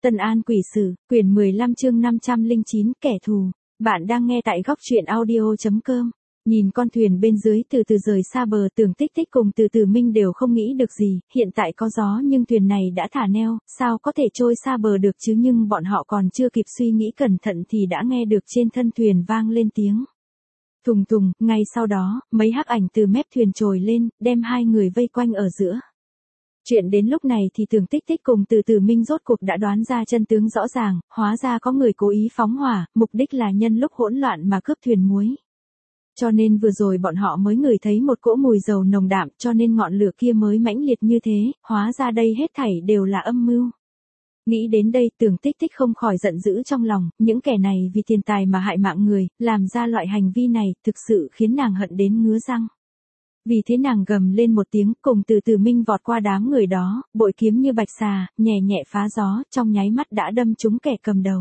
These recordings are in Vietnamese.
Tân An Quỷ Sử, quyển 15 chương 509 kẻ thù. Bạn đang nghe tại góc truyện audio.com. Nhìn con thuyền bên dưới từ từ rời xa bờ, Tưởng Tích Tích cùng Từ Từ Minh đều không nghĩ được gì, hiện tại có gió nhưng thuyền này đã thả neo, sao có thể trôi xa bờ được chứ, nhưng bọn họ còn chưa kịp suy nghĩ cẩn thận thì đã nghe được trên thân thuyền vang lên tiếng thùng thùng, ngay sau đó, mấy hắc ảnh từ mép thuyền trồi lên, đem hai người vây quanh ở giữa. Chuyện đến lúc này thì Tưởng Tích Tích cùng Từ Từ Minh rốt cuộc đã đoán ra chân tướng rõ ràng, hóa ra có người cố ý phóng hỏa, mục đích là nhân lúc hỗn loạn mà cướp thuyền muối. Cho nên vừa rồi bọn họ mới ngửi thấy một cỗ mùi dầu nồng đạm, cho nên ngọn lửa kia mới mãnh liệt như thế, hóa ra đây hết thảy đều là âm mưu. Nghĩ đến đây, Tưởng Tích Tích không khỏi giận dữ trong lòng, những kẻ này vì tiền tài mà hại mạng người, làm ra loại hành vi này, thực sự khiến nàng hận đến ngứa răng. Vì thế nàng gầm lên một tiếng, cùng Từ Từ Minh vọt qua đám người đó, bội kiếm như bạch xà, nhẹ nhẹ phá gió, trong nháy mắt đã đâm trúng kẻ cầm đầu.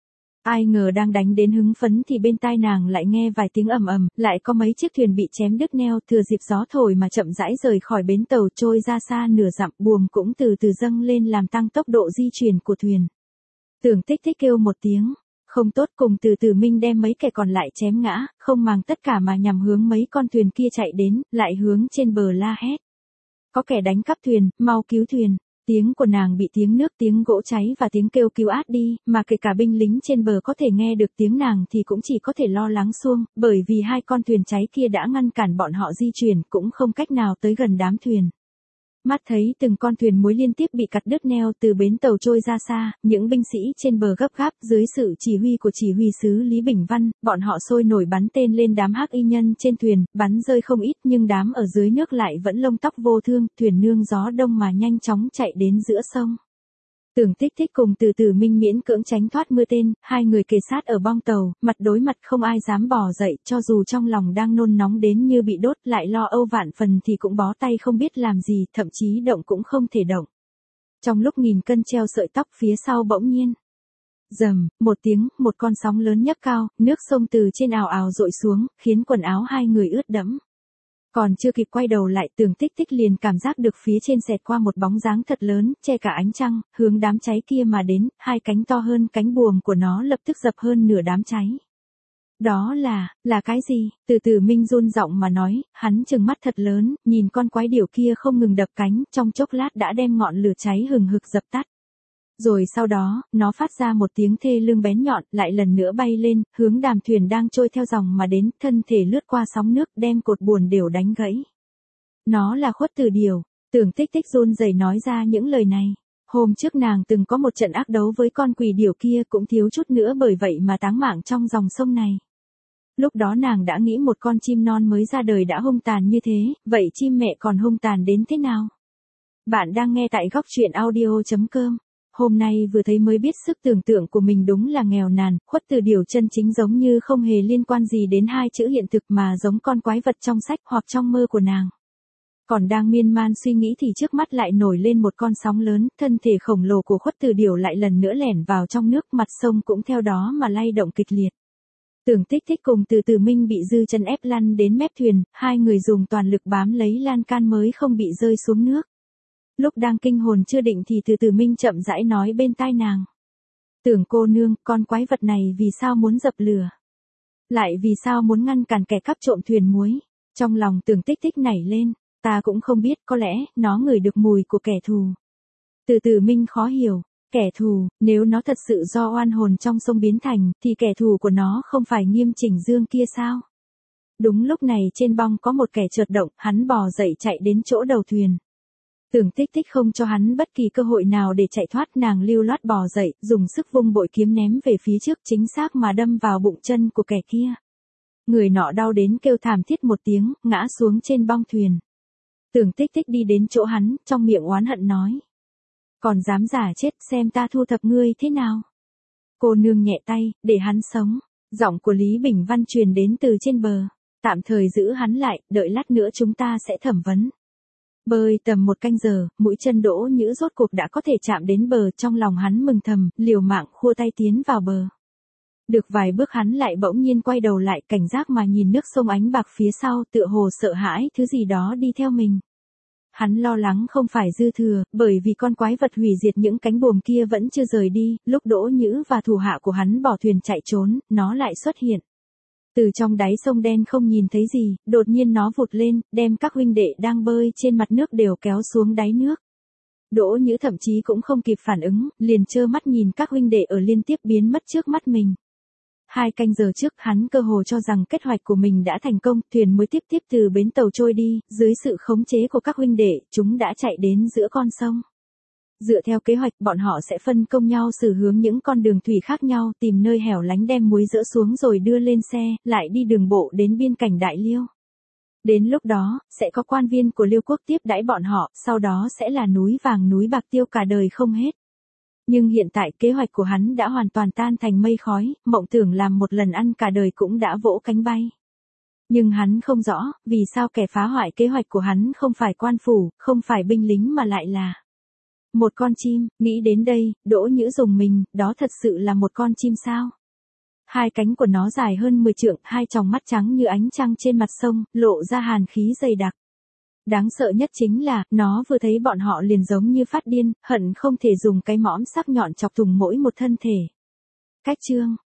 Ai ngờ đang đánh đến hứng phấn thì bên tai nàng lại nghe vài tiếng ầm ầm, lại có mấy chiếc thuyền bị chém đứt neo, thừa dịp gió thổi mà chậm rãi rời khỏi bến tàu, trôi ra xa nửa dặm, buồm cũng từ từ dâng lên làm tăng tốc độ di chuyển của thuyền. Tưởng Tích Tích kêu một tiếng không tốt, cùng Từ Từ Minh đem mấy kẻ còn lại chém ngã, không màng tất cả mà nhằm hướng mấy con thuyền kia chạy đến, lại hướng trên bờ la hét. Có kẻ đánh cắp thuyền, mau cứu thuyền. Tiếng của nàng bị tiếng nước, tiếng gỗ cháy và tiếng kêu cứu át đi, mà kể cả binh lính trên bờ có thể nghe được tiếng nàng thì cũng chỉ có thể lo lắng xuông, bởi vì hai con thuyền cháy kia đã ngăn cản bọn họ di chuyển, cũng không cách nào tới gần đám thuyền. Mắt thấy từng con thuyền muối liên tiếp bị cắt đứt neo từ bến tàu trôi ra xa, những binh sĩ trên bờ gấp gáp, dưới sự chỉ huy của chỉ huy sứ Lý Bình Văn, bọn họ sôi nổi bắn tên lên đám hắc y nhân trên thuyền, bắn rơi không ít nhưng đám ở dưới nước lại vẫn lông tóc vô thương, thuyền nương gió đông mà nhanh chóng chạy đến giữa sông. Tưởng Tích Tích cùng Từ Từ Minh miễn cưỡng tránh thoát mưa tên, hai người kề sát ở bong tàu, mặt đối mặt không ai dám bò dậy, cho dù trong lòng đang nôn nóng đến như bị đốt, lại lo âu vạn phần thì cũng bó tay không biết làm gì, thậm chí động cũng không thể động. Trong lúc nghìn cân treo sợi tóc, phía sau bỗng nhiên rầm một tiếng, một con sóng lớn nhấc cao, nước sông từ trên ào ào dội xuống, khiến quần áo hai người ướt đẫm. Còn chưa kịp quay đầu lại, Tưởng Tích Tích liền cảm giác được phía trên xẹt qua một bóng dáng thật lớn, che cả ánh trăng, hướng đám cháy kia mà đến, hai cánh to hơn cánh buồm của nó lập tức dập hơn nửa đám cháy. Đó là cái gì? Từ Từ Minh run giọng mà nói, hắn trừng mắt thật lớn, nhìn con quái điểu kia không ngừng đập cánh, trong chốc lát đã đem ngọn lửa cháy hừng hực dập tắt. Rồi sau đó, nó phát ra một tiếng thê lương bén nhọn, lại lần nữa bay lên, hướng đàm thuyền đang trôi theo dòng mà đến, thân thể lướt qua sóng nước, đem cột buồm đều đánh gãy. Nó là Khuất Từ Điểu. Tưởng Tích Tích run rẩy nói ra những lời này. Hôm trước nàng từng có một trận ác đấu với con quỷ điểu kia, cũng thiếu chút nữa bởi vậy mà táng mạng trong dòng sông này. Lúc đó nàng đã nghĩ một con chim non mới ra đời đã hung tàn như thế, vậy chim mẹ còn hung tàn đến thế nào? Bạn đang nghe tại góc truyện audio.com. Hôm nay vừa thấy mới biết sức tưởng tượng của mình đúng là nghèo nàn, Khuất Từ Điểu chân chính giống như không hề liên quan gì đến hai chữ hiện thực mà giống con quái vật trong sách hoặc trong mơ của nàng. Còn đang miên man suy nghĩ thì trước mắt lại nổi lên một con sóng lớn, thân thể khổng lồ của Khuất Từ Điểu lại lần nữa lẻn vào trong nước, mặt sông cũng theo đó mà lay động kịch liệt. Tưởng Tích Tích cùng Từ Từ Minh bị dư chân ép lăn đến mép thuyền, hai người dùng toàn lực bám lấy lan can mới không bị rơi xuống nước. Lúc đang kinh hồn chưa định thì Từ Từ Minh chậm rãi nói bên tai nàng. Tưởng cô nương, con quái vật này vì sao muốn dập lửa? Lại vì sao muốn ngăn cản kẻ cắp trộm thuyền muối? Trong lòng Tưởng Tích Tích nảy lên, ta cũng không biết, có lẽ, nó ngửi được mùi của kẻ thù. Từ Từ Minh khó hiểu, kẻ thù, nếu nó thật sự do oan hồn trong sông biến thành, thì kẻ thù của nó không phải Nghiêm Chỉnh Dương kia sao? Đúng lúc này trên bong có một kẻ chợt động, hắn bò dậy chạy đến chỗ đầu thuyền. Tưởng Tích Tích không cho hắn bất kỳ cơ hội nào để chạy thoát, nàng lưu loát bò dậy, dùng sức vung bội kiếm ném về phía trước, chính xác mà đâm vào bụng chân của kẻ kia. Người nọ đau đến kêu thảm thiết một tiếng, ngã xuống trên bong thuyền. Tưởng Tích Tích đi đến chỗ hắn, trong miệng oán hận nói. Còn dám giả chết, xem ta thu thập ngươi thế nào. Cô nương nhẹ tay, để hắn sống. Giọng của Lý Bình Văn truyền đến từ trên bờ. Tạm thời giữ hắn lại, đợi lát nữa chúng ta sẽ thẩm vấn. Bơi tầm một canh giờ, mũi chân Đỗ Nhữ rốt cuộc đã có thể chạm đến bờ, trong lòng hắn mừng thầm, liều mạng khua tay tiến vào bờ. Được vài bước hắn lại bỗng nhiên quay đầu lại, cảnh giác mà nhìn nước sông ánh bạc phía sau, tựa hồ sợ hãi thứ gì đó đi theo mình. Hắn lo lắng không phải dư thừa, bởi vì con quái vật hủy diệt những cánh buồm kia vẫn chưa rời đi, lúc Đỗ Nhữ và thủ hạ của hắn bỏ thuyền chạy trốn, nó lại xuất hiện. Từ trong đáy sông đen không nhìn thấy gì, đột nhiên nó vụt lên, đem các huynh đệ đang bơi trên mặt nước đều kéo xuống đáy nước. Đỗ Nhữ thậm chí cũng không kịp phản ứng, liền trơ mắt nhìn các huynh đệ ở liên tiếp biến mất trước mắt mình. 2 canh giờ trước hắn cơ hồ cho rằng kế hoạch của mình đã thành công, thuyền mới tiếp từ bến tàu trôi đi, dưới sự khống chế của các huynh đệ, chúng đã chạy đến giữa con sông. Dựa theo kế hoạch bọn họ sẽ phân công nhau xử hướng những con đường thủy khác nhau, tìm nơi hẻo lánh đem muối dỡ xuống rồi đưa lên xe, lại đi đường bộ đến biên cảnh Đại Liêu. Đến lúc đó, sẽ có quan viên của Liêu quốc tiếp đãi bọn họ, sau đó sẽ là núi vàng núi bạc tiêu cả đời không hết. Nhưng hiện tại kế hoạch của hắn đã hoàn toàn tan thành mây khói, mộng tưởng làm một lần ăn cả đời cũng đã vỗ cánh bay. Nhưng hắn không rõ, vì sao kẻ phá hoại kế hoạch của hắn không phải quan phủ, không phải binh lính mà lại là một con chim. Nghĩ đến đây, Đỗ Nhữ rùng mình, đó thật sự là một con chim sao? 2 cánh của nó dài hơn 10 trượng, 2 tròng mắt trắng như ánh trăng trên mặt sông, lộ ra hàn khí dày đặc. Đáng sợ nhất chính là, nó vừa thấy bọn họ liền giống như phát điên, hận không thể dùng cái mõm sắc nhọn chọc thủng mỗi một thân thể. Cách chương